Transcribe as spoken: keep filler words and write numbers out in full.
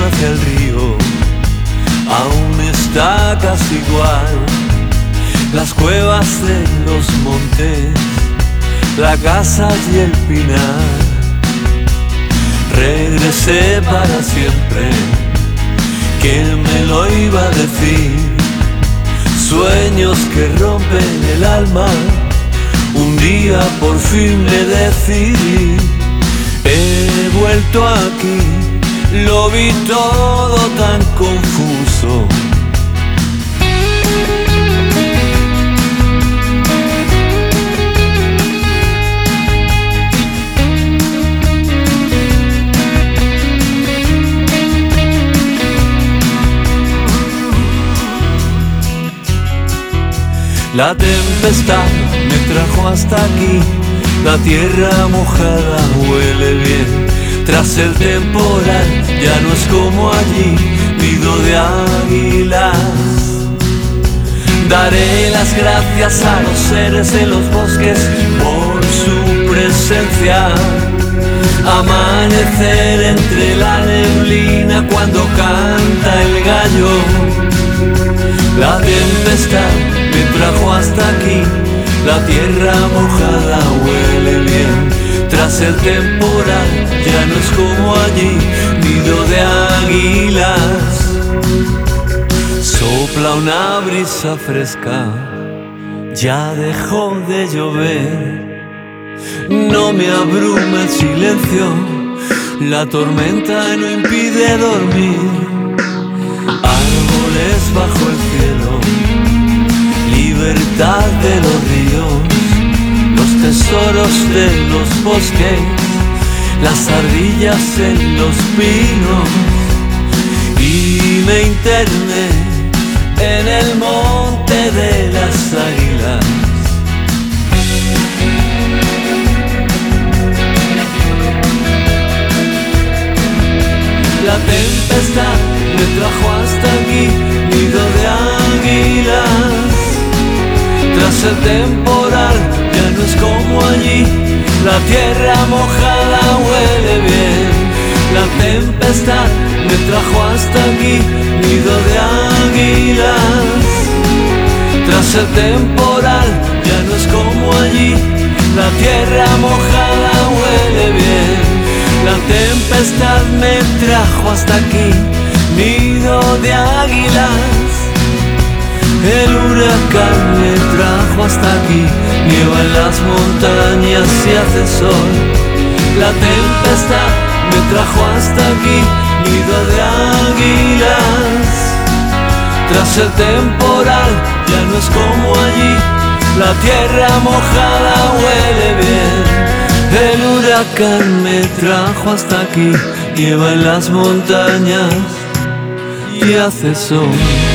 hacia el río aún está casi igual. Las cuevas de los montes, la casa y el pinar. Regresé para siempre, ¿quién me lo iba a decir? Sueños que rompen el alma, un día por fin le decidí. He vuelto aquí, lo vi todo tan confuso. La tempestad me trajo hasta aquí, la tierra mojada huele bien. Tras el temporal ya no es como allí, nido de águilas. Daré las gracias a los seres de los bosques por su presencia. Amanecer entre la neblina cuando canta el gallo. La tempestad me trajo hasta aquí, la tierra mojada huele bien. Tras el temporal ya no es como allí, nido de águilas. Sopla una brisa fresca, ya dejó de llover. No me abruma el silencio, la tormenta no impide dormir. Árboles bajo el cielo, libertad de los ríos, los tesoros de los bosques, las ardillas en los pinos. Y me interné en el monte de las águilas. La tempestad me trajo hasta aquí, nido de águilas. Tras el temporal ya no es como allí, la tierra mojada huele bien. La tempestad me trajo hasta aquí, nido de águilas. Tras el temporal ya no es como allí, la tierra mojada huele bien. La tempestad me trajo hasta aquí, nido de águilas. El huracán me trajo hasta aquí, nieva en las montañas y hace sol. La tempestad me trajo hasta aquí, nido de águilas. Tras el temporal ya no es como allí, la tierra mojada huele bien. El huracán me trajo hasta aquí, nieva en las montañas y hace sol.